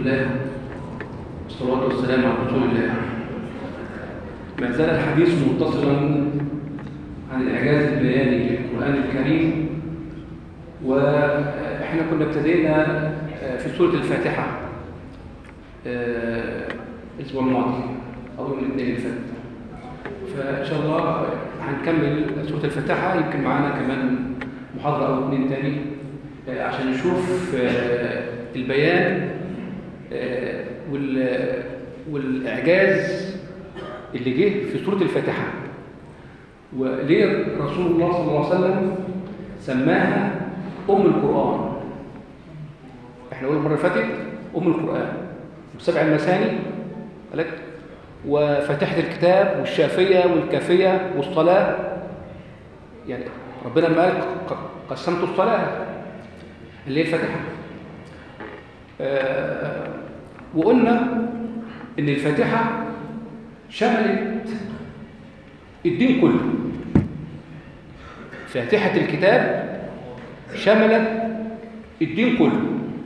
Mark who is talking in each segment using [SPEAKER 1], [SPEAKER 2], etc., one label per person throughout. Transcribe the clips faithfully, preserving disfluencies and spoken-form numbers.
[SPEAKER 1] لله والصلاة والسلام على رسول الله. ما زال الحديث متصلا عن الإعجاز البياني للقرآن الكريم، وإحنا كنا ابتدينا في سورة الفاتحة الأسبوع الماضي أو من الاثنين اللي فات، فإن شاء الله هنكمل سورة الفاتحة. يمكن معانا كمان محاضرة أو اثنين تاني عشان نشوف البيان والإعجاز اللي جه في سورة الفاتحة، وليه رسول الله صلى الله عليه وسلم سماها أم القرآن. احنا قلنا المرة اللي فاتت أم القرآن وسبع المثاني وفاتحة الكتاب والشافية والكافية والصلاة. يعني ربنا لما قال قسمت الصلاة اللي هي الفاتحة، آه وقلنا إن الفاتحة شملت الدين كله. فاتحة الكتاب شملت الدين كله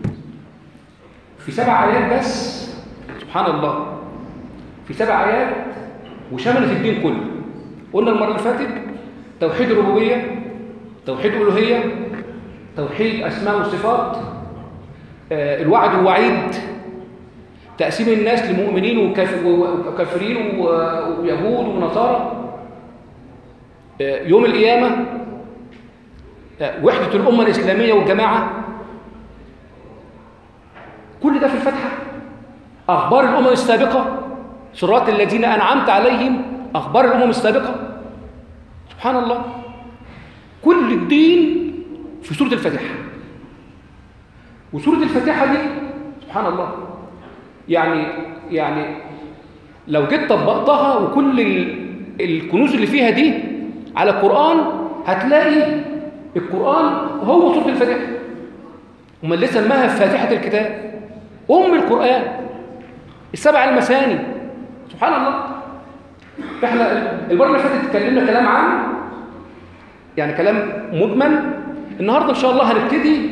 [SPEAKER 1] في سبع آيات بس، سبحان الله، في سبع آيات وشملت الدين كله. قلنا المرة اللي فاتت توحيد الربوبية، توحيد الألوهية، توحيد أسماء وصفات، آه الوعد والوعيد، تقسيم الناس لمؤمنين وكافرين ويهود ونصارى، آه يوم القيامة، آه وحدة الأمة الإسلامية والجماعة. كل ده في الفاتحة. أخبار الأمم السابقة، صراط الذين أنعمت عليهم، أخبار الأمم السابقة. سبحان الله، كل الدين في سورة الفاتحة. وسورة الفاتحة دي سبحان الله، يعني يعني لو جيت طبقتها وكل الكنوز اللي فيها دي على القرآن هتلاقي القرآن هو سورة الفاتحة. ومن اللي سماها فاتحة الكتاب أم القرآن، السبع المثاني. سبحان الله. احنا المرة اللي فاتت اتكلمنا كلام عام، يعني كلام مجمل. النهارده ان شاء الله هنبتدي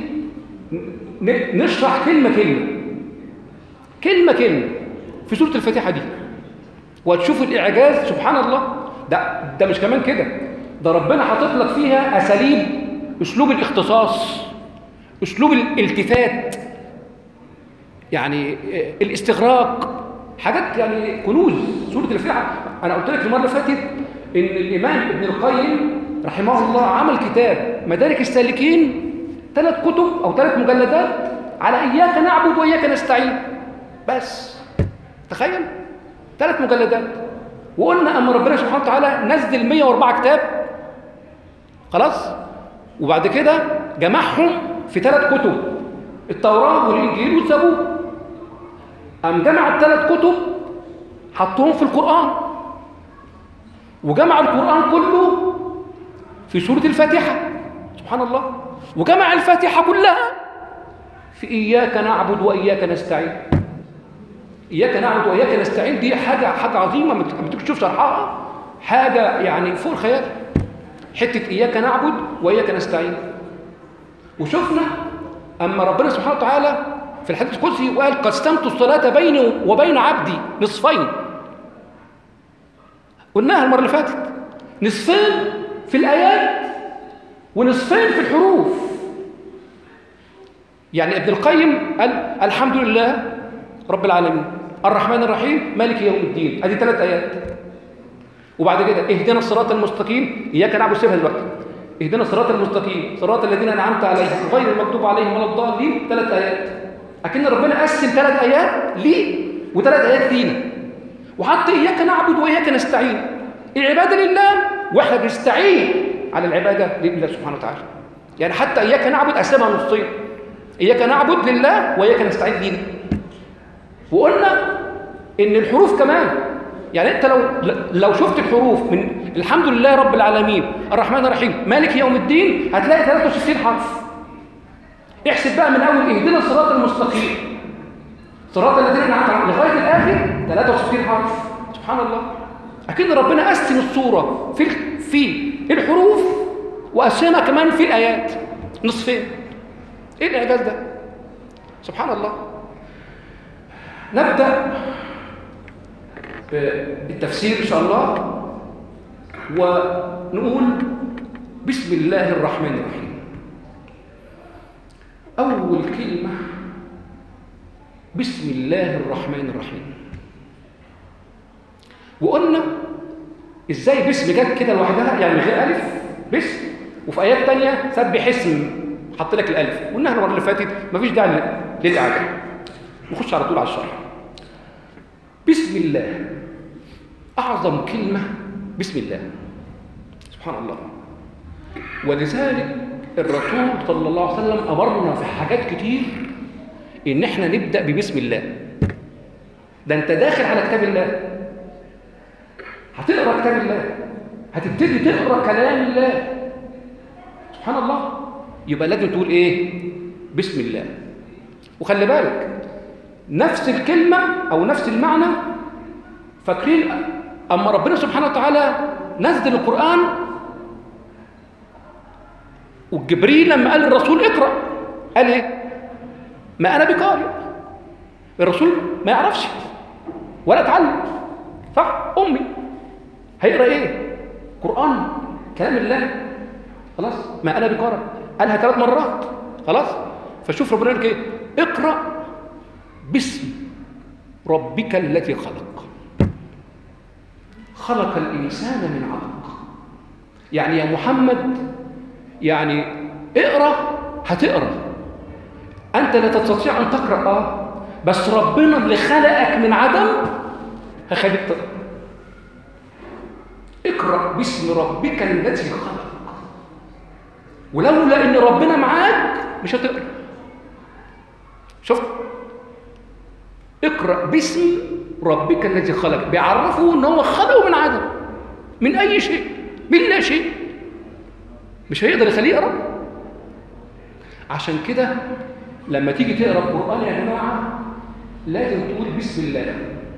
[SPEAKER 1] نشرح كلمة كلمة كلمة كلمة في سورة الفاتحة دي، وهتشوف الإعجاز. سبحان الله. ده ده مش كمان كده، ده ربنا حاطط لك فيها أساليب، أسلوب الاختصاص، أسلوب الالتفات، يعني الاستغراق، حاجات يعني كنوز. سورة الفاتحة أنا قلت لك المرة اللي فاتت إن الإمام ابن القيم رحمه الله عمل كتاب مدارك السالكين، ثلاث كتب أو ثلاث مجلدات على إياك نعبد وإياك نستعين. بس تخيل، ثلاث مجلدات. وقلنا أما ربنا سبحانه وتعالى نزل مئة وأربعة كتاب خلاص، وبعد كده جمعهم في ثلاث كتب، التوراة والإنجيل والزبور. قام جمع الثلاث كتب حطهم في القرآن، وجمع القرآن كله في سورة الفاتحة. سبحان الله. وجمع الفاتحة كلها في إياك نعبد وإياك نستعين. إياك نعبد وإياك نستعين دي حاجة حاجة عظيمة، ما تشوف شرحها، حاجة يعني فوق الخيال. حتة إياك نعبد وإياك نستعين. وشفنا أما ربنا سبحانه وتعالى في الحديث القدسي وقال قسمت الصلاة بيني وبين عبدي نصفين. قلناها المرة اللي فاتت، نصفين في الآيات ونصفين في الحروف. يعني ابن القيم قال الحمد لله رب العالمين الرحمن الرحيم مالك يوم الدين، ادي ثلاث آيات. وبعد كده اهدنا الصراط المستقيم، إياك نعبد، سيبها دلوقتي، اهدنا الصراط المستقيم صراط الذين أنعمت عليهم غير المغضوب عليهم ولا الضالين، ثلاث آيات. أكن ربنا قسم ثلاث آيات ليه وثلاث آيات لينا، وحط إياك نعبد وإياك نستعين، العبادة لله وإحنا بنستعين على العبادة لله سبحانه وتعالى. يعني حتى إياك نعبد قسمها نصين، إياك نعبد لله وإياك نستعين لينا. وقلنا إن الحروف كمان، يعني أنت لو لو شفت الحروف من الحمد لله رب العالمين الرحمن الرحيم مالك يوم الدين هتلاقي ثلاثة وستين حرف. احسب بقى من أول اهدنا الصراط المستقيم صراط الذين أنعمت عليهم لغاية الآخر ثلاثة وستين حرف. سبحان الله. أكن ربنا قسم الصورة في في الحروف وقسمها كمان في نبدأ بالتفسير إن شاء الله، ونقول بسم الله الرحمن الرحيم. أول كلمة بسم الله الرحمن الرحيم. وقلنا إزاي باسم جت كده لوحدها، يعني من غير ألف باسم، وفي آيات تانية سبح اسم حط لك الألف. قلنا المرة اللي فاتت مفيش داعي للإعادة، نخش على طول على الشرح. بسم الله أعظم كلمة، بسم الله، سبحان الله. ولذلك الرسول صلى الله عليه وسلم أمرنا في حاجات كتير إن إحنا نبدأ ببسم الله. ده أنت داخل على كتاب الله، هتقرأ كتاب الله، هتبتدي تقرأ كلام الله، سبحان الله. يبقى لازم تقول إيه؟ بسم الله. وخلي بالك نفس الكلمة أو نفس المعنى، فاكرين أما ربنا سبحانه وتعالى نزل القرآن والجبريل لما قال للرسول اقرأ، قال ايه؟ ما أنا بقارئ. الرسول ما يعرفش ولا اتعلم، صح؟ أمي هيقرأ ايه؟ قرآن كلام الله، خلاص؟ ما أنا بقارئ، قالها ثلاث مرات، خلاص؟ فشوف ربنا يقول ايه؟ اقرأ باسم ربك الذي خلق، خلق الإنسان من علق. يعني يا محمد، يعني اقرأ، هتقرأ. أنت لا تستطيع أن تقرأ، آه بس ربنا اللي خلقك من عدم هيخليك تقرأ. اقرأ باسم ربك الذي خلق، ولولا إن ربنا معاك مش هتقرأ. شفت؟ اقرأ باسم ربك الذي خلق، بيعرفه ان هو خلقه من عدم، من اي شيء، من لا شيء، مش هيقدر يخليه يقرا. عشان كده لما تيجي تقرا القرآن يا جماعه لازم تقول بسم الله.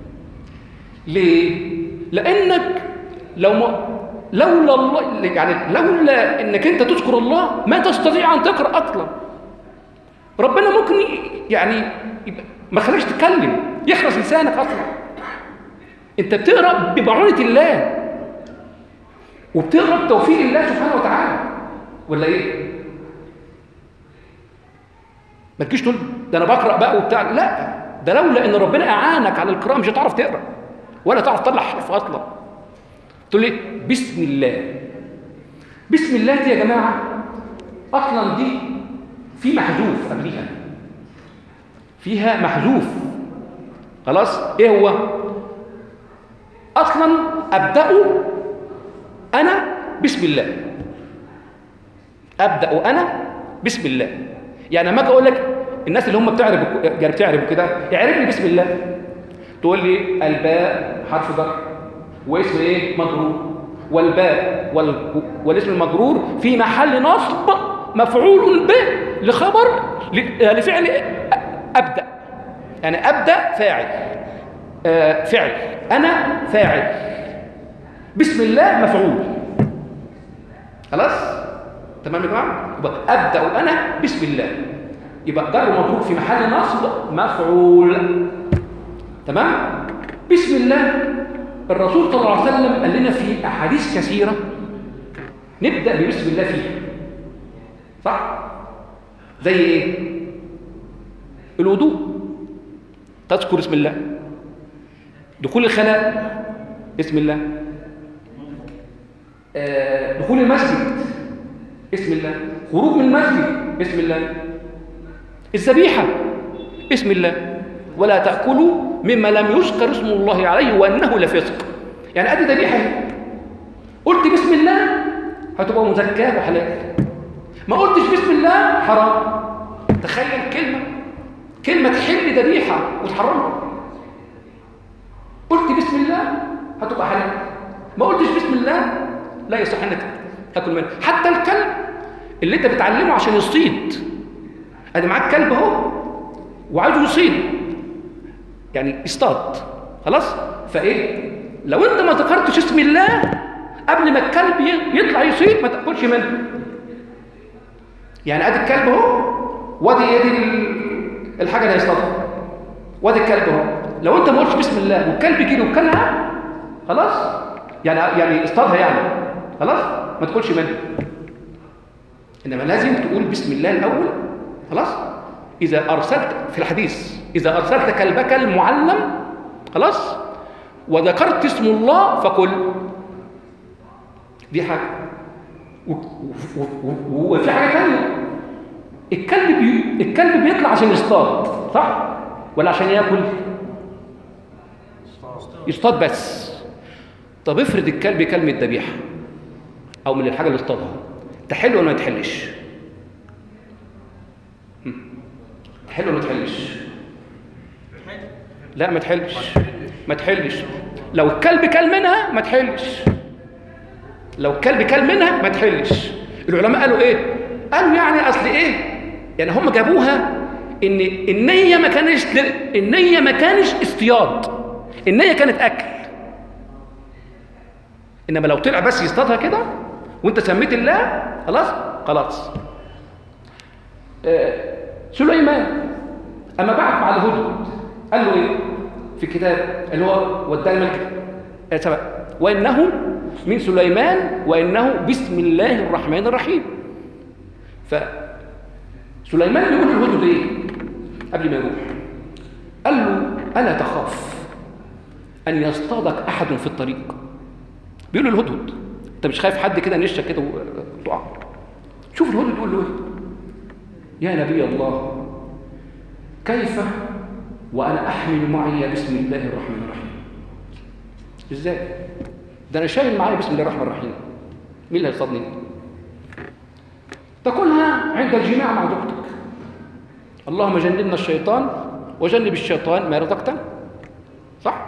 [SPEAKER 1] ليه؟ لانك لو ما لولا الله، يعني لولا انك انت تذكر الله ما تستطيع ان تقرا اصلا. ربنا ممكن يعني ما خليكش تتكلم، يخرس لسانك اصلا. انت بتقرا بمعونه الله، وبتقرا بتوفيق الله سبحانه وتعالى، ولا ايه؟ ما تجيش تقول ده انا بقرا بقى وبتاع، لا، ده لولا ان ربنا اعانك على القراءه مش هتعرف تقرا ولا تعرف تطلع حرف اصلا. تقول لي بسم الله. بسم الله دي يا جماعه اصلا دي في محذوف قبليها، فيها محذوف، خلاص؟ ايه هو؟ اصلا ابدا انا بسم الله، ابدا انا بسم الله. يعني لما اجي اقول لك الناس اللي هم بتعرف يعني بتعرف كده، اعرفني بسم الله، تقول لي الباء حرف جر واسم ايه؟ مجرور، والباء وال... والاسم المجرور في محل نصب مفعول به لخبر لفعل ابدا. يعني ابدا فاعل، آه فعل، انا فاعل، بسم الله مفعول، خلاص؟ تمام يا جماعه؟ يبقى ابدا انا بسم الله، يبقى جر ومجرور في محل نصب مفعول، تمام؟ بسم الله. الرسول صلى الله عليه وسلم قال لنا في احاديث كثيره نبدا ببسم الله فيها، صح؟ زي ايه؟ الوضوء تذكر اسم الله، دخول الخلاء اسم الله، آه دخول المسجد اسم الله، خروج من المسجد اسم الله، الذبيحه اسم الله، ولا تاكلوا مما لم يذكر اسم الله عليه وانه لفسق. يعني ادي ذبيحه، قلت بسم الله هتبقى مزكاه وحلال، ما قلتش بسم الله حرام. تخيل كلمه كلمه تحل ذبيحه وتحرمها، قلت بسم الله هتبقى حلال، ما قلتش بسم الله لا يصح انك تاكل منه. حتى الكلب اللي انت بتعلمه عشان يصيد، ادي معاك كلب اهو وعايزه يصيد، يعني يصطاد، خلاص؟ فايه لو انت ما ذكرتش اسم الله قبل ما الكلب يطلع يصيد ما تاكلش منه. يعني ادي الكلب اهو، وادي ادي الحاجه اللي هيصطادها، وادي الكلب اهو، لو انت ما قلتش بسم الله والكلب جه وكلها خلاص، يعني يعني اصطادها يعني خلاص ما تاكلش منها. انما لازم تقول بسم الله الاول خلاص. اذا ارسلت في الحديث اذا ارسلت كلبك المعلم خلاص وذكرت اسم الله فكل. دي حاجه. وفي حاجه ثانيه، الكلب بي... الكلب بيطلع عشان يصطاد صح ولا عشان ياكل؟ يصطاد بس. طب افرض الكلب كل من الذبيحه او من الحاجه اللي اصطادها، تحل ولا ما تحلش؟ تحل ولا ما تحلش؟ لا ما تحلش، ما تحلش. لو الكلب كل منها ما تحلش، لو الكلب كل منها ما تحلش. العلماء قالوا ايه؟ قالوا يعني اصل ايه؟ يعني هم جابوها ان النيه ما كانش النيه ما كانش اصطياد، النيه كانت اكل. انما لو طلع بس يصطادها كده وانت سميت الله خلاص خلاص. آه سليمان اما بعت مع الهدهد قال له ايه في الكتاب اللي هو وداه الملك آه سبق، وانه من سليمان وانه بسم الله الرحمن الرحيم. فسليمان بيقول للهدهد ايه قبل ما يروح؟ قال له الا تخاف ان يصطادك احد في الطريق. بيقول له الهدهد انت مش خايف حد كده نشك كده وتقع؟ شوف الهدهد يقول له ايه؟ يا نبي الله كيف وانا احمل معي بسم الله الرحمن الرحيم؟ ازاي؟ ده انا شايل معايا بسم الله الرحمن الرحيم، مين اللي هيصطادني؟ تقولها عند الجماع مع زوجتك. اللهم جنبنا الشيطان وجنب الشيطان ما رزقتنا. صح؟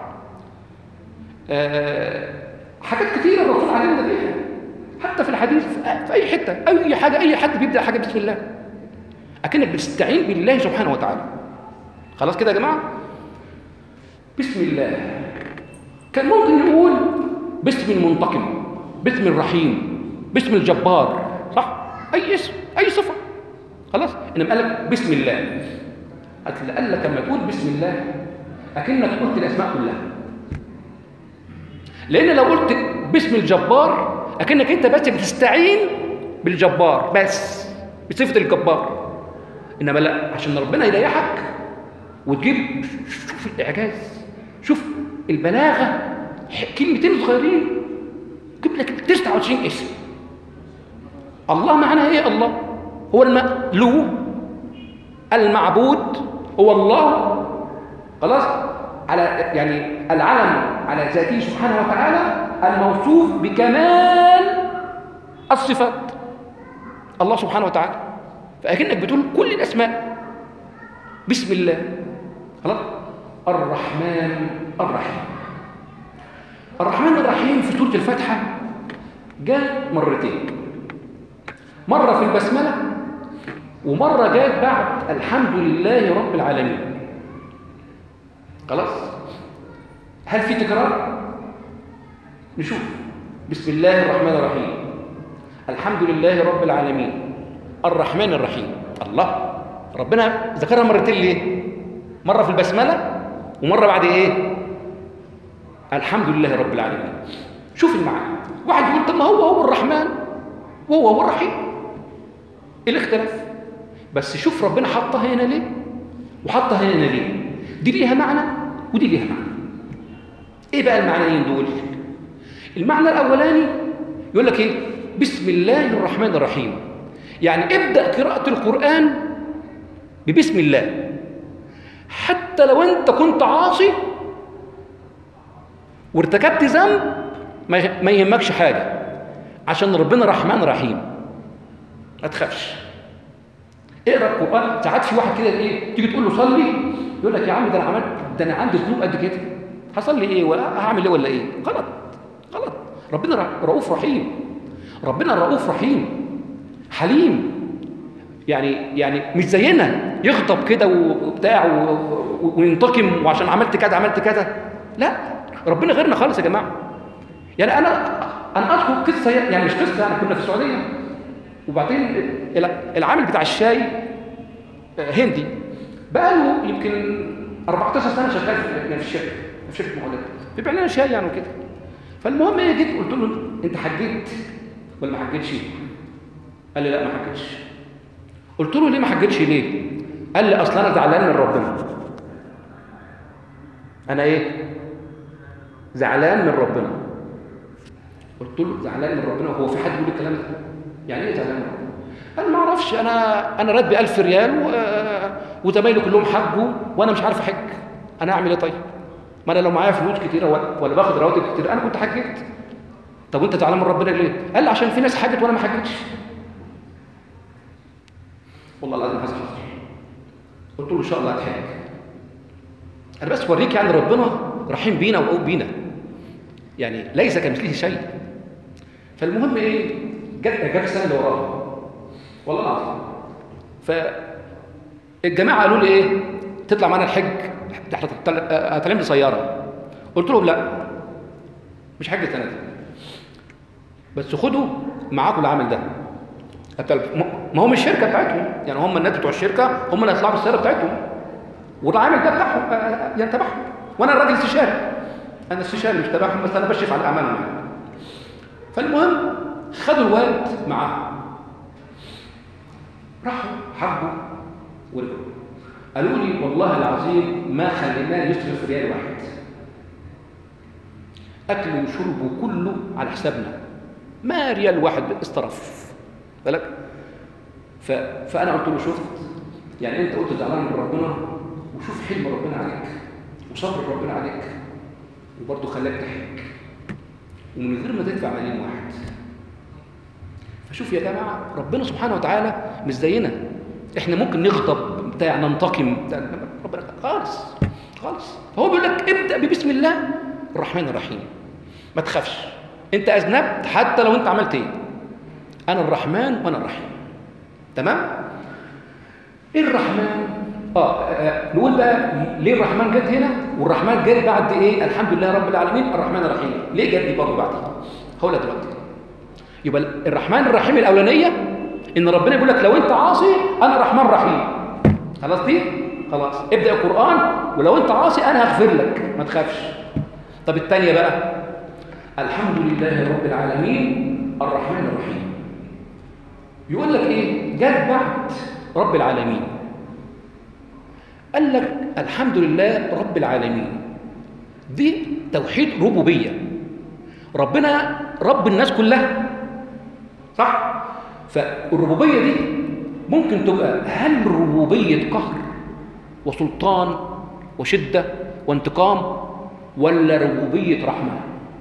[SPEAKER 1] آه حاجات كتيرة الرسول علمنا بيها حتى في الحديث في أي حتة أي حاجة أي حد بيبدأ حاجة بسم الله أكنك بتستعين بالله سبحانه وتعالى. خلاص كده يا جماعة؟ بسم الله كان ممكن نقول باسم المنتقم، باسم الرحيم، باسم الجبار صح؟ أي اسم أي صفة خلاص. إنما قال لك بسم الله. قال لك لما تقول بسم الله أكنك قلت الأسماء كلها، لأن لو قلت باسم الجبار أكنك أنت بس بتستعين بالجبار بس بصفة الجبار. إنما لا، عشان ربنا يريحك وتجيب شوف الإعجاز، شوف البلاغة، كلمتين صغيرين جيب لك تسعة وتسعين اسم. الله معناه إيه؟ الله هو المألوه المعبود هو الله خلاص، على يعني العلم على ذاته سبحانه وتعالى الموصوف بكمال الصفات الله سبحانه وتعالى. فأكنك بتقول كل الأسماء بسم الله خلاص. الرحمن الرحيم. الرحمن الرحيم في سورة الفاتحة جاء مرتين، مرة في البسملة ومرة جاء بعد الحمد لله رب العالمين. خلاص؟ هل في تكرار؟ نشوف. بسم الله الرحمن الرحيم، الحمد لله رب العالمين، الرحمن الرحيم. الله، ربنا ذكرها مرتين ليه؟ مرة في البسملة ومرة بعد ايه؟ الحمد لله رب العالمين. شوف المعنى. واحد يقول طب ما هو هو الرحمن وهو هو الرحيم، ايه الاختلاف؟ بس شوف ربنا حطها هنا ليه وحطها هنا ليه. دي ليها معنى ودي ليها معنى. ايه بقى المعنيين دول؟ المعنى الاولاني يقول لك ايه؟ بسم الله الرحمن الرحيم، يعني ابدأ قراءة القرآن ببسم الله حتى لو انت كنت عاصي وارتكبت ذنب ما يهمكش حاجة، عشان ربنا رحمن رحيم ما تخافش. اقرا القرآن. ساعات في واحد كده ايه تيجي تقول له صلي يقول لك يا عم ده انا عملت ده انا عندي ذنوب قد كده، هصلي ايه ولا هعمل ايه ولا ايه؟ غلط غلط. ربنا رؤوف رحيم، ربنا رؤوف رحيم حليم، يعني يعني مش زينا يغضب كده وبتاع وينتقم وعشان عملت كذا عملت كذا. لا، ربنا غيرنا خالص يا جماعه. يعني انا انا اذكر قصه، يعني مش قصه، يعني كنا في السعوديه وبعدين العامل بتاع الشاي هندي بقى له يمكن أربعتاشر سنه شغال في الشركه في شركه مقاولات بيبيع لنا شاي يعني وكده. فالمهم ايه، جيت قلت له انت حجيت ولا ما حجيتش؟ قال لي لا ما حجيتش. قلت له ليه ما حجيتش ليه؟ قال لي اصل انا زعلان من ربنا. انا ايه؟ زعلان من ربنا. قلت له زعلان من ربنا؟ هو في حد يقول الكلام ده؟ يعني ايه زعلان من ربنا؟ قال ما اعرفش، انا انا راتبي ألف ريال و... وزمايلي كلهم حجوا وانا مش عارف احج. انا اعمل ايه طيب؟ ما انا لو معايا فلوس كتيره ولا, ولا باخد رواتب كتير انا كنت حجيت. طب وانت زعلان من ربنا ليه؟ قال لي عشان في ناس حجت وانا ما حجتش. والله العظيم هذا حصل. قلت له ان شاء الله هتحج. انا بس اوريك يعني ربنا رحيم بينا وقوي بينا، يعني ليس كمثله شيء. فالمهم ايه، جت جت السنه اللي وراها والله العظيم، فالجماعه قالوا لي ايه، تطلع معانا الحج، هتعلم لي سياره. قلت لهم لا مش حج السنه دي، بس خدوا معاكم العمل ده. ما هم الشركه بتاعتهم، يعني هم الناس بتوع الشركه هم اللي هيطلعوا بالسياره بتاعتهم، والعامل ده بتاعهم يعني تبعهم، وانا الراجل استشاري، انا استشاري مش تبعهم، بس انا بشرف على اعمالهم. فالمهم خدوا الواد معاهم، راحوا حبوا ورجعوا، قالوا لي والله العظيم ما خليناه يصرف ريال واحد، اكله وشربه كله على حسابنا، ما ريال واحد استرف بالك. ف... فانا قلت له شفت، يعني انت قلت زعلان من ربنا، وشوف حلم ربنا عليك وصبر ربنا عليك، وبرضه خلاك تحج ومن غير ما تدفع مليون واحد. فشوف يا جماعه ربنا سبحانه وتعالى مش زينا، احنا ممكن نغضب بتاع ننتقم بتاع ربنا خالص خالص. فهو بيقول لك ابدا ببسم الله الرحمن الرحيم، ما تخافش، انت اذنبت حتى لو انت عملت ايه، انا الرحمن وانا الرحيم. تمام؟ ايه الرحمن؟ آه, اه نقول بقى ليه الرحمن جت هنا والرحمن جت بعد ايه؟ الحمد لله رب العالمين الرحمن الرحيم، ليه جت دي برضه بعدها؟ هقولها دلوقتي. يبقى الرحمن الرحيم الاولانيه ان ربنا بيقول لك لو انت عاصي انا رحمن رحيم، خلاص دي خلاص ابدا القران، ولو انت عاصي انا هغفر لك ما تخافش. طب الثانيه بقى الحمد لله رب العالمين الرحمن الرحيم، يقول لك ايه؟ جت بعد رب العالمين، قال لك الحمد لله رب العالمين، دي توحيد ربوبيه، ربنا رب الناس كلها صح؟ فالربوبيه دي ممكن تبقى هل ربوبيه قهر وسلطان وشده وانتقام، ولا ربوبيه رحمه؟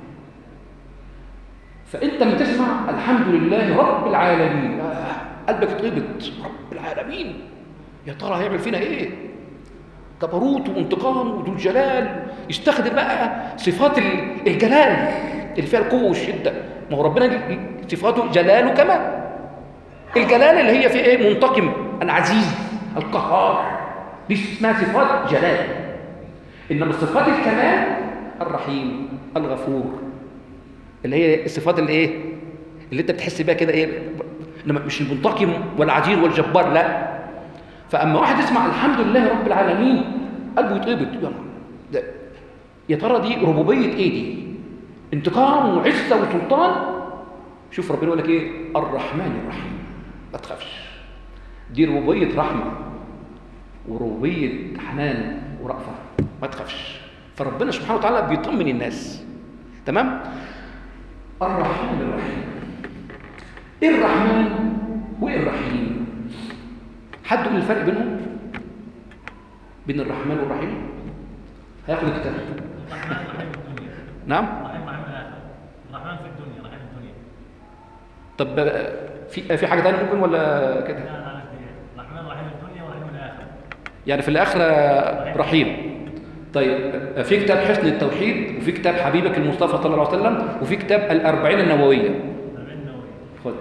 [SPEAKER 1] فانت لما تسمع الحمد لله رب العالمين آه قلبك اتقبض، رب العالمين يا ترى هيعمل فينا ايه؟ جبروت وانتقام وذو الجلال، يستخدم بقى صفات الجلال اللي فيها القوه والشده. ما هو ربنا صفاته جلال وكمال، الجلال اللي هي في ايه؟ منتقم، العزيز، القهار، دي اسمها صفات جلال. انما صفات الكمال الرحيم الغفور، اللي هي الصفات اللي ايه؟ اللي انت بتحس بيها كده ايه؟ انما مش المنتقم والعزيز والجبار، لا. فاما واحد يسمع الحمد لله رب العالمين قلبه يتقبض، يا يا ترى دي ربوبيه ايه دي؟ انتقام وعزه وسلطان. شوف ربنا يقول لك ايه؟ الرحمن الرحيم، ما تخافش، دي ربوبيه رحمه وربوبيه حنان ورأفه، ما تخافش. فربنا سبحانه وتعالى بيطمن الناس. تمام؟ الرحمن الرحيم. ايه الرحمن وايه الرحيم؟ حد يقول الفرق بينهم؟ بين الرحمن والرحيم؟ هياخد الكتاب.
[SPEAKER 2] الرحمن رحيم الدنيا.
[SPEAKER 1] نعم؟
[SPEAKER 2] رحيم رحيم الاخره. الرحمن في الدنيا، رحيم الدنيا.
[SPEAKER 1] طب في في حاجه ثانيه ممكن ولا كده؟
[SPEAKER 2] لا لا الرحمن رحيم الدنيا ورحيم الاخره.
[SPEAKER 1] يعني في الاخره رحيم. طيب في كتاب حسن التوحيد، وفي كتاب حبيبك المصطفى صلى الله عليه وسلم، وفي كتاب الأربعين النووية.
[SPEAKER 2] الأربعين النووية.
[SPEAKER 1] خد.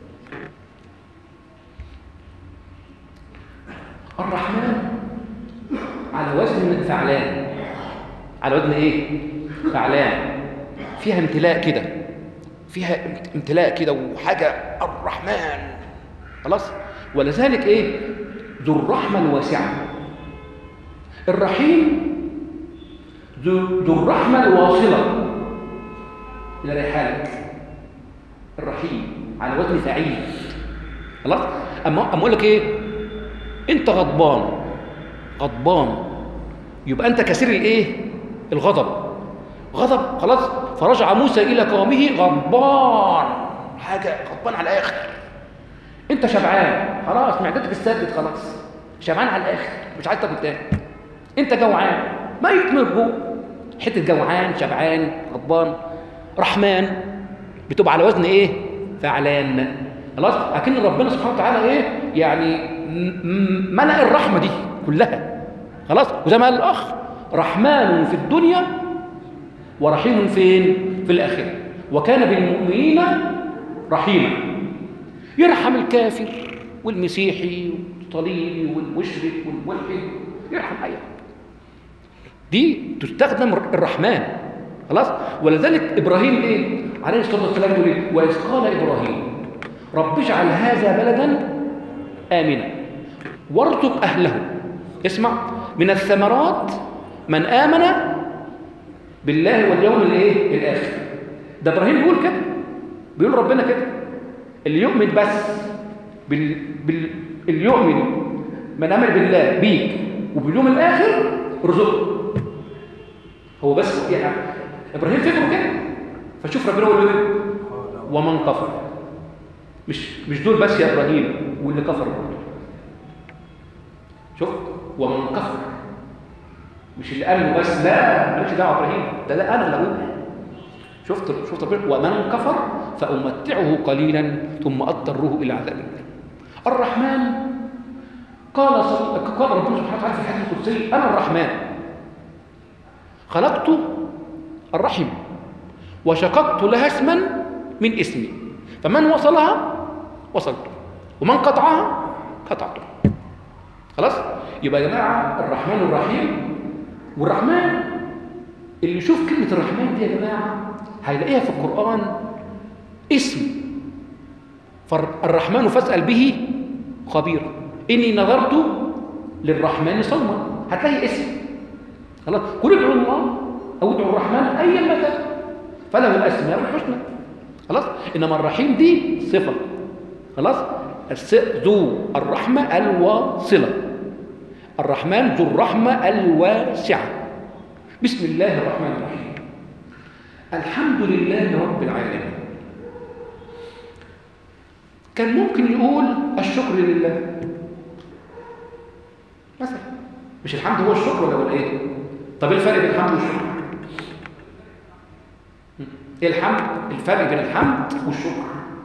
[SPEAKER 1] الرحمن على وزن فعلان. على وزن ايه؟ فعلان. فيها امتلاء كده، فيها امتلاء كده وحاجة الرحمن خلاص. ولذلك ايه؟ ذو الرحمة الواسعة. الرحيم ذو ذو الرحمة الواصلة إلى رحالك. الرحيم على وزن فعيل. خلاص؟ أما أما أقول لك إيه؟ أنت غضبان غضبان يبقى أنت كثير الإيه؟ الغضب. غضب خلاص. فرجع موسى إلى قومه غضبان، حاجة غضبان على الآخر. أنت شبعان خلاص، معدتك استدت خلاص، شبعان على الآخر، مش عايز تاكل تاني. أنت جوعان، ما يطلبه حتة جوعان شبعان غضبان. رحمن بتبقى على وزن إيه؟ فعلان. خلاص. لكن ربنا سبحانه وتعالى إيه؟ يعني ملأ الرحمة دي كلها. خلاص. وزي ما قال الأخ رحمن في الدنيا ورحيم فين؟ في الآخرة. وكان بالمؤمنين رحيما. يرحم الكافر والمسيحي والصليبي والمشرك والملحد، يرحم أي حد. دي تستخدم الرحمن. خلاص. ولذلك إبراهيم إيه؟ عليه الصلاة والسلام يقول إيه؟ وإذ قال إبراهيم رب اجعل هذا بلدا آمنا وارزق أهله، اسمع، من الثمرات من آمن بالله واليوم الايه الاخر. ده ابراهيم بيقول كده، بيقول ربنا كده، اللي يؤمن بس بال... بال... اللي يؤمن من امن بالله بيك وباليوم الاخر ارزقه. هو بس يعني ابراهيم فكره كده. فشوف ربنا يقول له ايه؟ ومن كفر. مش مش دول بس يا ابراهيم، واللي كفر برضه. شوف، ومن كفر، مش اللي امنوا بس، لا مالكش دعوه ابراهيم، ده لا انا اللي اقول. شفت شفت ربنا، ومن كفر فامتعه قليلا ثم اضطره الى عذاب النار. الرحمن قال صل... قال ربنا سبحانه وتعالى في الحديث القدسي انا الرحمن خلقت الرحم وشققت لها اسما من اسمي، فمن وصلها وصلته ومن قطعها قطعته. خلاص. يبقى يا جماعه الرحمن الرحيم. والرحمن اللي يشوف كلمة الرحمن دي يا جماعة هيلاقيها في القرآن اسم. فالرحمن فاسأل به خبير، إني نظرت للرحمن صوما، هتلاقي اسم. خلاص. قل ادعوا الله أو ادعوا الرحمن أيا ما تدعوا فله الأسماء الحسنى. خلاص. إنما الرحيم دي صفة. خلاص. ذو الرحمة الواصلة. الرحمن ذو الرحمة الواسعة. بسم الله الرحمن الرحيم. الحمد لله رب العالمين. كان ممكن يقول الشكر لله مثلا. مش الحمد هو الشكر ولا ولا ايه؟ طب ايه الفرق بين الحمد والشكر؟ ايه الحمد؟ الفرق بين الحمد والشكر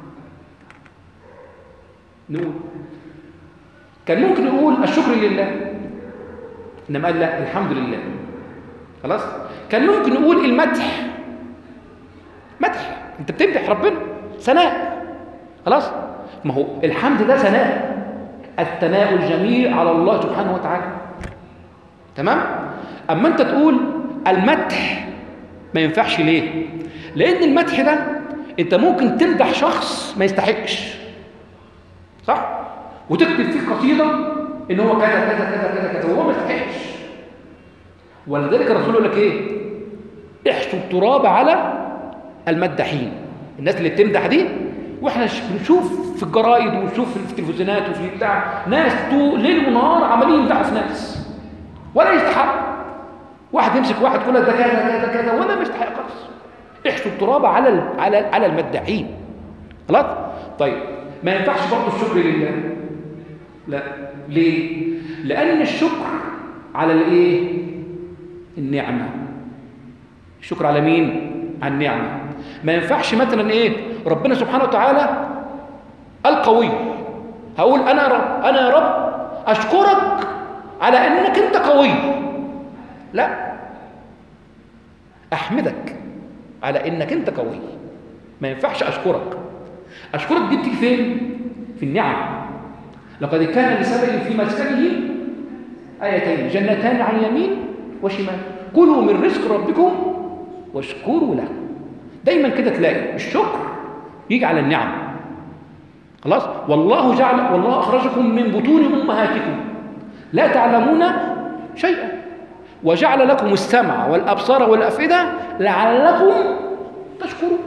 [SPEAKER 1] نقول كان ممكن يقول الشكر لله، انما قال لا الحمد لله. خلاص. كان ممكن نقول المدح، مدح، انت بتمدح ربنا، ثناء. خلاص. ما هو الحمد ده ثناء، الثناء الجميل على الله سبحانه وتعالى. تمام. اما انت تقول المدح ما ينفعش. ليه؟ لان المدح ده انت ممكن تمدح شخص ما يستحقش، صح؟ وتكتب فيه قصيده ان هو كذا كذا كذا كذا كذا وهو ما يستحقش. ولذلك الرسول يقول لك ايه؟ احشوا التراب على المداحين. الناس اللي بتمدح دي، واحنا بنشوف في الجرايد ونشوف في التلفزيونات وفي بتاع ناس طول ليل ونهار عمالين يمدحوا في ناس ولا يستحق. واحد يمسك واحد يقول ده كذا كذا كذا ولا مستحق خالص. احشوا التراب على على على المداحين. خلاص. طيب ما ينفعش برضه الشكر لله. لا. ليه؟ لأن الشكر على الايه؟ النعمة. الشكر على مين؟ على النعمة. ما ينفعش مثلا ايه؟ ربنا سبحانه وتعالى القوي، هقول انا يا رب انا يا رب اشكرك على انك انت قوي. لا، احمدك على انك انت قوي. ما ينفعش اشكرك. اشكرك دي بتيجي فين؟ في النعم. لقد كان لسبع في مسكنه آيتين جنتان عن يمين وشمال كلوا من رزق ربكم واشكروا له. دايما كده تلاقي الشكر يجي على النعم. خلاص. والله جعل والله اخرجكم من بطون امهاتكم لا تعلمون شيئا وجعل لكم السمع والأبصار والأفئدة لعلكم تشكرون.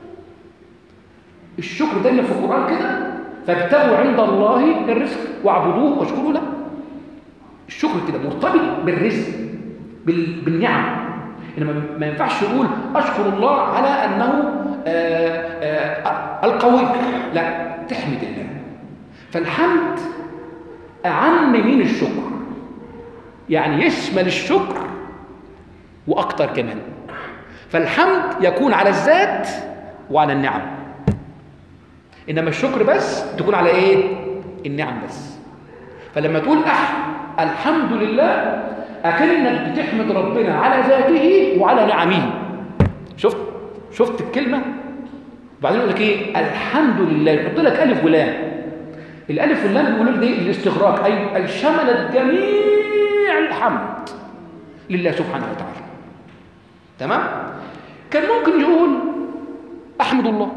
[SPEAKER 1] الشكر دايما في القرآن كده، فابتغوا عند الله الرزق واعبدوه واشكروا له. الشكر كده مرتبط بالرزق بالنعم، إنما ما ينفعش يقول أشكر الله على أنه آآ آآ القوي، لا، تحمد الله. فالحمد أعم من الشكر، يعني يشمل الشكر وأكتر كمان. فالحمد يكون على الذات وعلى النعم، إنما الشكر بس تكون على إيه؟ النعم بس. فلما تقول أح الحمد لله أكنك بتحمد ربنا على ذاته وعلى نعمه. شفت شفت الكلمة؟ وبعدين يقول لك إيه؟ الحمد لله، يحط لك ألف ولام. الألف واللام بيقولوا لك دي الاستغراق، أي أي شملت جميع الحمد لله سبحانه وتعالى. تمام؟ كان ممكن يقول أحمد الله،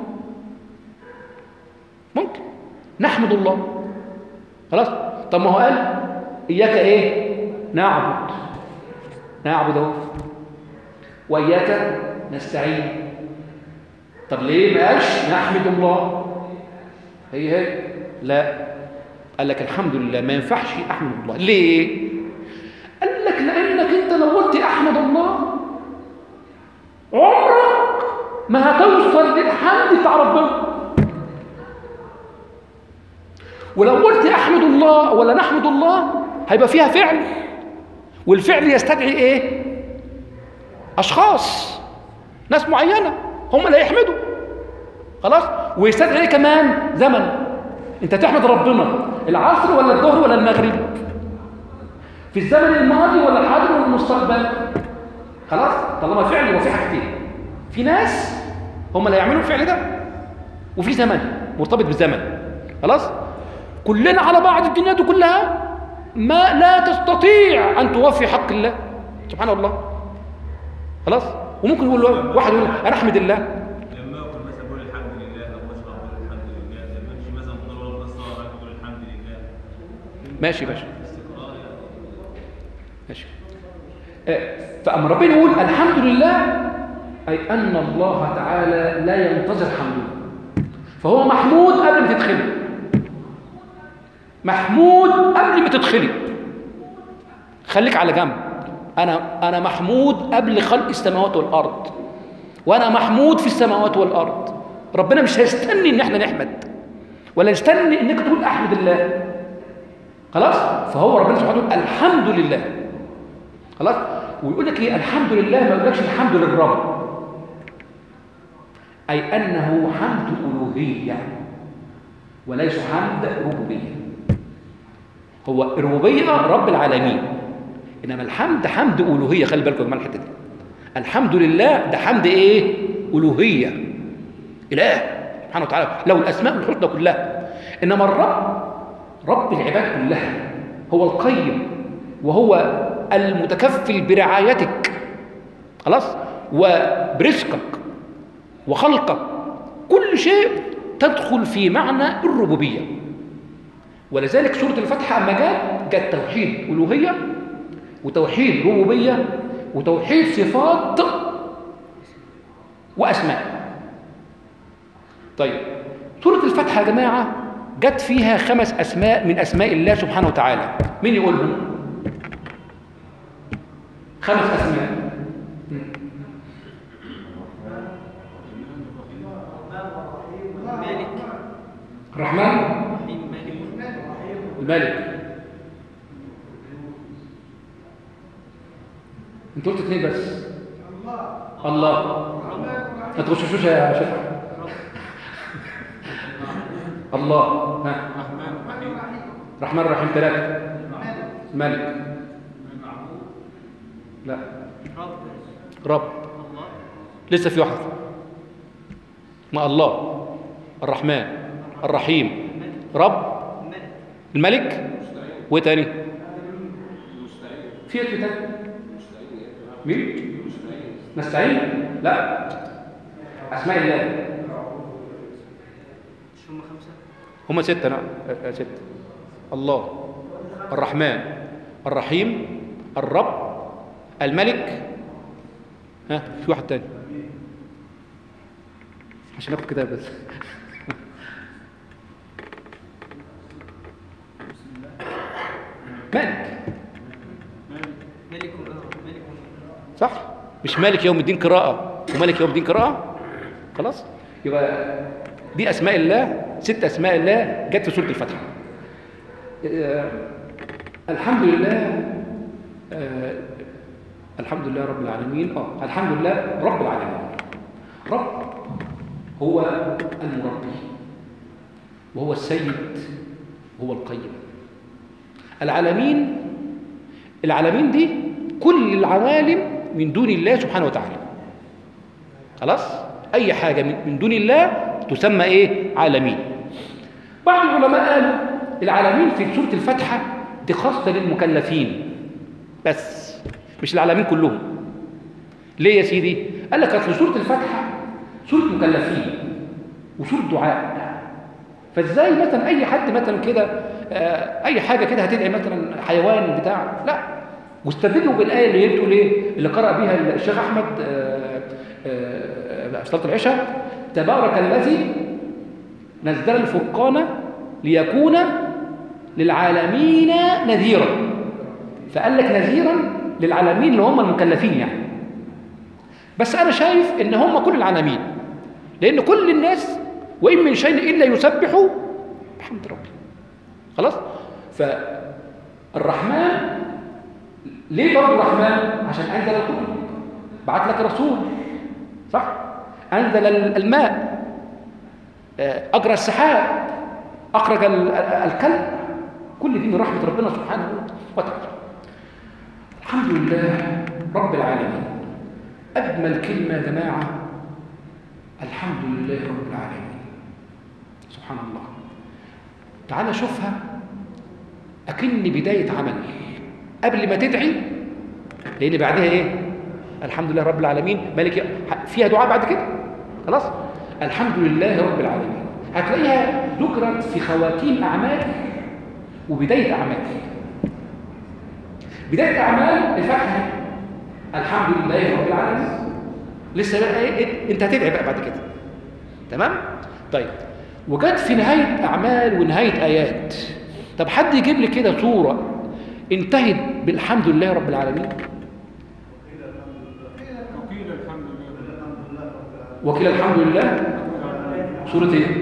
[SPEAKER 1] ممكن نحمد الله، خلاص. طب ما هو قال إياك إيه؟ نعبد، نعبد اهو، وإياك نستعين. طب ليه ما قالش نحمد الله؟ هي هي لا، قال لك الحمد لله. ما ينفعش احمد الله. ليه؟ قال لك لانك انت لو قلت احمد الله عمرك ما هتوصل للحمد بتاع ربنا. ولو قلت احمد الله ولا نحمد الله هيبقى فيها فعل، والفعل يستدعي ايه؟ اشخاص، ناس معينه هم اللي يحمدوا، خلاص. ويستدعي ايه كمان؟ زمن. انت تحمد ربنا العصر ولا الظهر ولا المغرب؟ في الزمن الماضي ولا الحاضر ولا المستقبل؟ خلاص، طالما فعل وفي حاجتين، في ناس هم اللي يعملوا الفعل ده، وفي زمن مرتبط بالزمن، خلاص. كلنا على بعض الدنيا دي كلها ما لا تستطيع ان توفي حق الله سبحان الله، خلاص. وممكن يقول واحد يقول انا احمد الله،
[SPEAKER 3] لما اكل مثلا بقول الحمد لله، لو بشرب بقول الحمد لله، لما امشي مثلا في طريق الصلاه بقول الحمد لله.
[SPEAKER 1] ماشي ماشي ماشي. فأما ربنا يقول الحمد لله، أي أن الله تعالى لا ينتظر حمده، فهو محمود قبل ما تدخله، محمود قبل ما تدخله. خليك على جنب، أنا أنا محمود قبل خلق السماوات والأرض، وأنا محمود في السماوات والأرض. ربنا مش هيستني إن احنا نحمد، ولا يستني إنك تقول أحمد الله، خلاص. فهو ربنا سبحانه وتعالى الحمد لله، خلاص. ويقول لك ايه؟ الحمد لله، ما يقولكش الحمد للرب، اي انه حمد الوهيه وليس حمد ربوبيه. هو الربوبيه رب العالمين، انما الحمد حمد الوهيه. خلي بالكم يا جماعه الحته دي، الحمد لله ده حمد ايه؟ الوهيه، اله سبحانه وتعالى له الاسماء الحسنى كلها. انما الرب رب العباد كلها، هو القيم وهو المتكفل برعايتك، خلاص، وبرزقك وخلقك. كل شيء تدخل في معنى الربوبية. ولذلك سورة الفتح أما جاءت جاءت توحيد ألوهية وتوحيد ربوبية وتوحيد صفات وأسماء. طيب، سورة الفتح يا جماعة جت فيها خمس أسماء من أسماء الله سبحانه وتعالى. مين يقولهم؟ خمس أسماء. الرحمن، الملك. انت قلت اثنين بس. الله. ما تغششوش يا شيخ. الله. ها. الرحمن الرحيم ثلاثة. الملك. لا. رب. لسه في واحد. ما الله، الرحمن، الرحيم، رب، الملك، وايه تاني؟ في ايه تاني؟ مين؟ نستعين؟ لا، اسماء الله.
[SPEAKER 4] مش هم خمسة؟
[SPEAKER 1] هم ستة. نعم ستة. الله، الرحمن، الرحيم، الرب، الملك. ها في واحد تاني عشان اخد كتاب بس. مالك
[SPEAKER 4] ملك ملك
[SPEAKER 1] صح؟ مش مالك يوم الدين قراءة ومالك يوم الدين قراءة. خلاص يبقى دي أسماء الله، ست أسماء الله جت في سورة الفتح. آه الحمد لله. آه الحمد لله رب العالمين. اه الحمد لله رب العالمين. رب هو المربي وهو السيد وهو القيم. العالمين، العالمين دي كل العوالم من دون الله سبحانه وتعالى. خلاص أي حاجة من دون الله تسمى إيه؟ عالمين. بعض العلماء قالوا العالمين في سورة الفاتحة دي خاصة للمكلفين بس، مش العالمين كلهم. ليه يا سيدي؟ قال لك في سورة الفاتحة سورة مكلفين وسورة دعاء، فازاي مثلا أي حد مثلا كده أي حاجة كده هتدعي مثلا حيوان بتاع؟ لا. واستدلوا بالآية اللي بتقول إيه؟ اللي قرأ بها الشيخ أحمد في صلاة العشاء: تبارك الذي نزل الفرقان ليكون للعالمين نذيرا. فقال لك نذيرا للعالمين اللي هم المكلفين يعني. بس أنا شايف إن هم كل العالمين، لأن كل الناس وإن من شيء إلا يسبح بحمد ربي. خلاص؟ فالرحمن ليه برضه الرحمن؟ عشان أنزل الكتب، بعت لك رسول، صح؟ أنزل الماء، أجرى السحاب، أخرج الكلب، كل دي من رحمة ربنا سبحانه وتعالى. الحمد لله رب العالمين. أجمل كلمة يا جماعة الحمد لله رب العالمين. سبحان الله. تعال شوفها أكن بداية عمل قبل ما تدعي، لأن بعدها إيه؟ الحمد لله رب العالمين. مالك فيها دعاء بعد كده. خلاص؟ الحمد لله رب العالمين. هتلاقيها ذكرت في خواتيم أعمال وبداية أعمال. بداية أعمال الفتحة الحمد لله رب العالمين. لسه بقى إيه؟ أنت هتدعي بقى بعد كده. تمام؟ طيب وجت في نهاية أعمال ونهاية آيات. طب حد يجيب لي كده صورة انتهت بالحمد لله رب العالمين؟ وكيل الحمد لله سورة ايه؟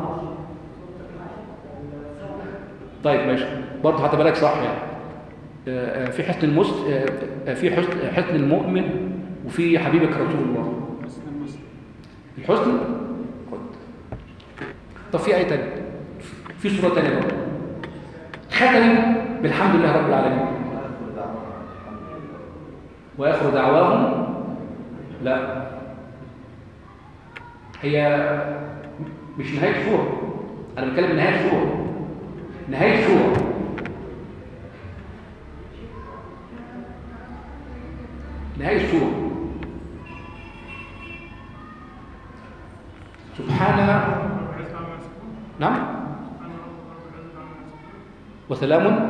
[SPEAKER 1] طيب ماشي برضه هتبقى لك صح يعني. في حسن المس في حسن حسن المؤمن وفي حبيبك رسول الله. الحسن خد. طب في آية تانية، في سورة تانية برضه ختم بالحمد لله رب العالمين. وآخر دعواهم لا، هي مش نهاية سورة، أنا بتكلم نهاية سورة. نهاية سورة نهاية سورة سبحان نعم وسلام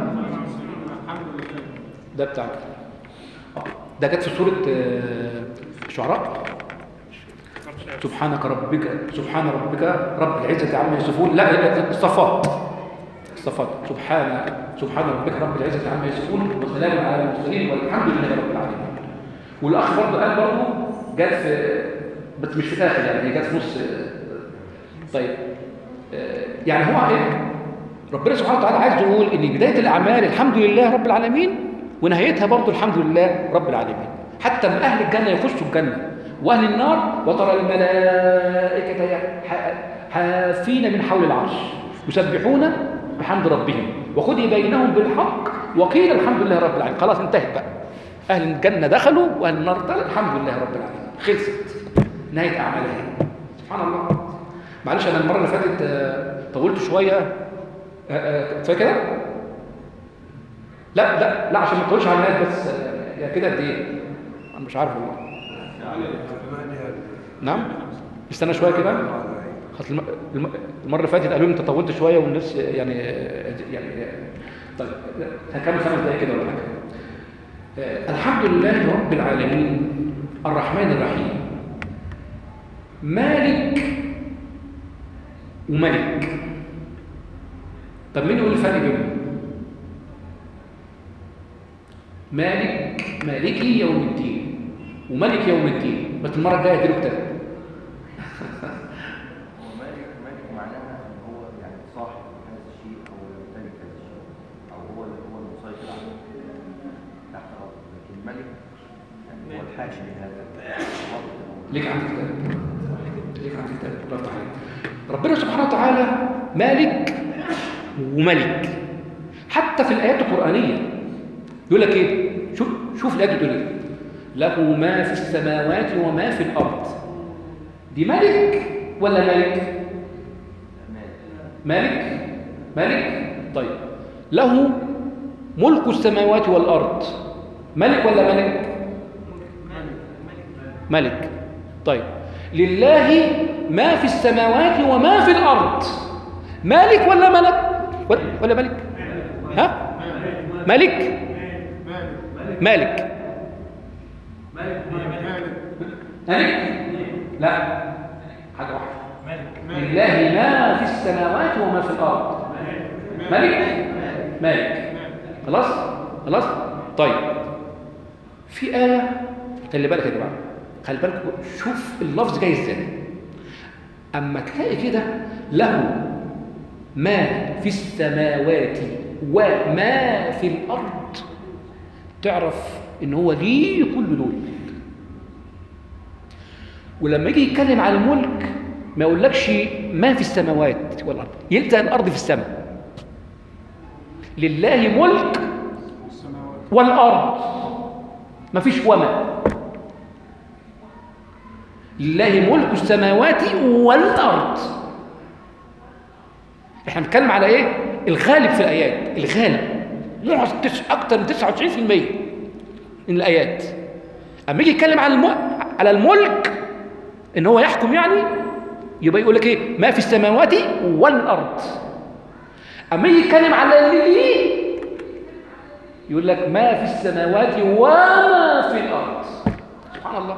[SPEAKER 1] ده بتاعك ده جت في سورة الشعراء. سبحانك ربك سبحان ربك رب العزة عما يصفون. لا الصفات الصفات سبحان سبحان ربك رب العزة عما يصفون وسلام على المرسلين والحمد لله رب العالمين. والأخ برضه قال برضه جت في بس مش في الآخر يعني، هي جت في نص. طيب يعني هو ايه؟ ربنا سبحانه وتعالى عايز يقول ان بداية الأعمال الحمد لله رب العالمين ونهايتها برضه الحمد لله رب العالمين. حتى من أهل الجنة يخشوا الجنة وأهل النار وترى الملائكة حافين من حول العرش يسبحون بحمد ربهم وقضي بينهم بالحق وقيل الحمد لله رب العالمين. خلاص انتهت بقى. أهل الجنة دخلوا وأهل النار طلعوا الحمد لله رب العالمين. خلصت نهاية أعمالها. سبحان الله. معلش أنا المرة اللي فاتت طولت شوية كفاية كده؟ لا لا لا عشان ما تقولش على الناس بس يعني كده قد إيه؟ أنا مش عارف والله. نعم استنى شويه كده. المره اللي فاتت قالوا لي انت طولت شويه والناس يعني يعني طيب هكمل خمس دقايق كده ولا حاجه. آه، الحمد لله رب العالمين الرحمن الرحيم مالك وملك. طب مين يقول الفرق بينهم؟ مالك مالكي يوم الدين وملك يوم الدين. بس المره الجايه اديله كتاب.
[SPEAKER 5] هو مالك مالك معناها ان هو يعني صاحب هذا الشيء او يمتلك هذا الشيء او هو اللي هو المسيطر عليه تحت ارضه، لكن ملك يعني هو الحاكم لهذا الوقت.
[SPEAKER 1] ليك عندك كتاب ليك عندك كتاب الله يفتح عليك. ربنا سبحانه وتعالى مالك وملك. حتى في الايات القرانيه يقول لك ايه؟ شوف شوف الايه بتقول ايه؟ له ما في السماوات وما في الارض. دي ملك ولا ملك؟ مالك مالك. طيب له ملك السماوات والارض. ملك ولا ملك؟ ملك. طيب لله ما في السماوات وما في الارض. مالك ولا ملك ولا ملك؟ ها؟ ملك مالك مالك لا حاجه واحده. لله ما في السماوات وما في الارض. ملك مالك. خلاص خلاص. طيب في آية خلي بالك يا جماعه، خلي بالك شوف اللفظ جاي ازاي. اما تلاقي كده له ما في السماوات وما في الارض تعرف ان هو ليه كل دول. ولما يجي يتكلم عن الملك ما يقولكش ما في السماوات والارض، يلزق الارض في السماء. لله ملك والارض ما فيش وما. لله ملك السماوات والارض. احنا بنتكلم على ايه؟ الغالب في الايات، الغالب معظم اكتر من تسعة وتسعين بالمئة من الايات. اما يجي يتكلم على الم... على الملك ان هو يحكم يعني، يبقى يقول لك ايه؟ ما في السماوات والارض. اما يجي يتكلم على اللي ليه يقول لك ما في السماوات وما في الارض. سبحان الله.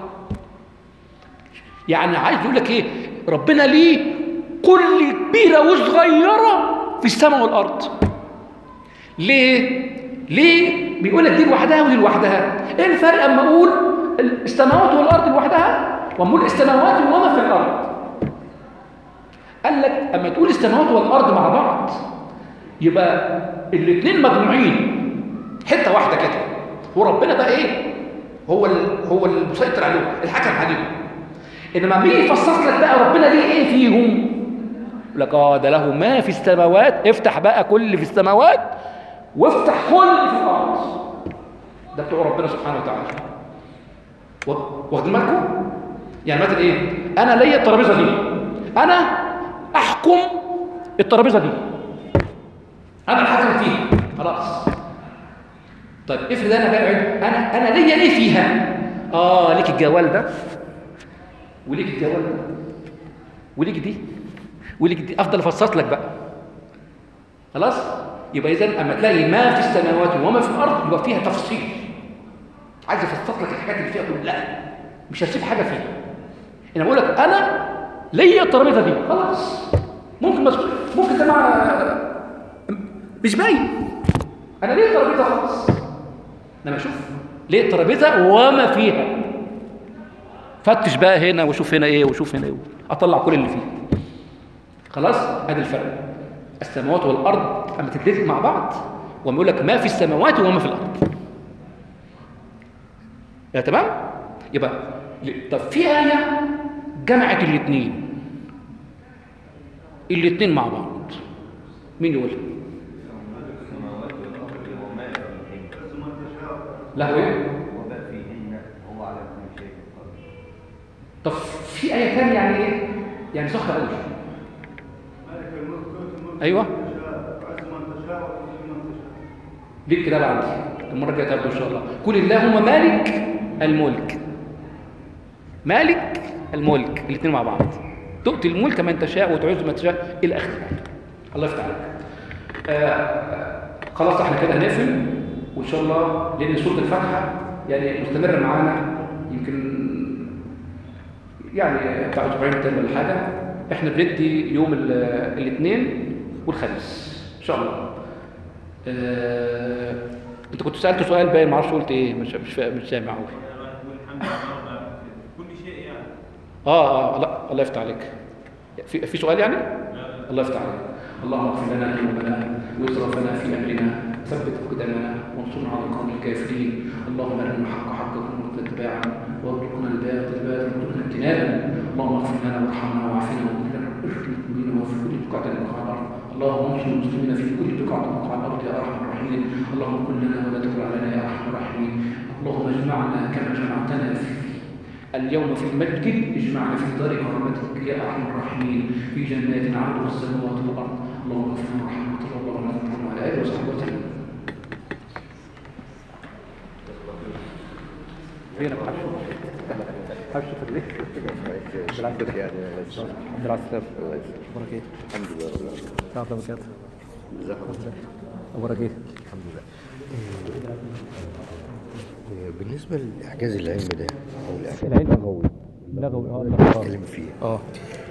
[SPEAKER 1] يعني عايز يقول لك ايه؟ ربنا ليه كل كبيره وصغيره في السماء والارض. ليه؟ ليه بيقول لك دي لوحدها ودي لوحدها؟ ايه الفرق اما اقول السماوات والارض لوحدها واما اقول السماوات وما في الارض؟ قال لك اما تقول السماوات والارض مع بعض يبقى الاثنين مجموعين حته واحده كده، وربنا بقى ايه؟ هو ال... هو المسيطر عليهم، الحكم عليهم. انما مين يفسر لك بقى ربنا ليه ايه فيهم؟ يقول لك اه ده له ما في السماوات، افتح بقى كل اللي في السماوات وافتح كل اللي في الارض. ده بتوع ربنا سبحانه وتعالى. واخدين بالكم؟ يعني مثلا ايه؟ انا ليا الترابيزه دي، انا احكم الترابيزه دي، انا الحاكم فيها خلاص. طيب افرض انا بقى انا انا ليا ايه فيها؟ اه ليك الجوال ده وليك الجوال ده وليك دي وليك دي. افضل افصص لك بقى خلاص. يبقى اذا اما تلاقي ما في السماوات وما في الارض يبقى فيها تفصيل. عايز افصص لك الحاجات اللي فيها كلها، مش هسيب حاجه فيها. انا بقول لك انا ليا الترابيزه دي خلاص. ممكن مسؤول ممكن ده مع مش باين انا ليه الترابيزه خلاص. انما اشوف ليه الترابيزه وما فيها، فتش بقى هنا وشوف هنا ايه وشوف هنا ايه، اطلع كل اللي فيه خلاص. ادي الفرق. السماوات والارض اما تتلزق مع بعض وما يقول لك ما في السماوات وما في الارض. يا تمام. يبقى طب في ايه جمعت الاثنين الاثنين مع بعض، مين يقول؟ له ايه؟
[SPEAKER 5] وما فيهن هو على كل شيء قدير.
[SPEAKER 1] طب في آية تانية يعني ايه؟ يعني صح قوي. ايوه دي الكتاب عندي المره الجايه تاخده ان شاء الله. قل اللهم مالك الملك. مالك الملك الاثنين مع بعض. تؤتي الملك من تشاء وتعز من تشاء الى اخره. الله يفتح عليك. آه خلاص احنا كده هنقفل. وان شاء الله لان سوره الفاتحه يعني مستمره معانا يمكن يعني بتاع اسبوعين تاني ولا حاجه. احنا بندي يوم الاثنين والخميس ان شاء الله. اه... انت كنت سالت سؤال باين ما اعرفش قلت ايه، مش مش فا... مش سامع قوي.
[SPEAKER 3] الواحد يقول الحمد لله رب في كل شيء يعني.
[SPEAKER 1] اه اه لا الله يفتح عليك. في في سؤال يعني؟ الله يفتح عليك. اللهم اغفر لنا ذنوبنا واسرافنا في امرنا، ثبت اقدامنا وانصرنا على القوم الكافرين. اللهم ارنا الحق حقا وارزقنا اتباعا وارزقنا الباطل باطلا وارزقنا اجتنابا. اللهم اغفر لنا وارحمنا وعافنا وكلنا ارحم المؤمنين وفي كل بقعة من بقاع الارض. اللهم انصر المسلمين في كل بقعة من بقاع الارض يا ارحم الراحمين. اللهم كن لنا ولا تكن علينا يا ارحم الراحمين. اللهم اجمعنا كما جمعتنا في اليوم في المسجد، اجمعنا في دار كرامتك يا ارحم الراحمين في جنات عرضها السماوات والارض. اللهم اغفر لنا وارحمنا وتقبل منا وعلى اله وصحبه وسلم. فينك حبش في الليل بالعكس يعني بالعكس اخبارك ايه؟
[SPEAKER 5] الحمد لله رب العالمين.
[SPEAKER 1] تعرف بركاته
[SPEAKER 5] جزاك الله.
[SPEAKER 1] اخبارك ايه؟
[SPEAKER 5] الحمد لله. بالنسبة لإعجاز العلم ده أو الإعجاز
[SPEAKER 1] العلم
[SPEAKER 5] اللغوي
[SPEAKER 1] لغوي اه
[SPEAKER 5] اللي بنتكلم فيه
[SPEAKER 1] اه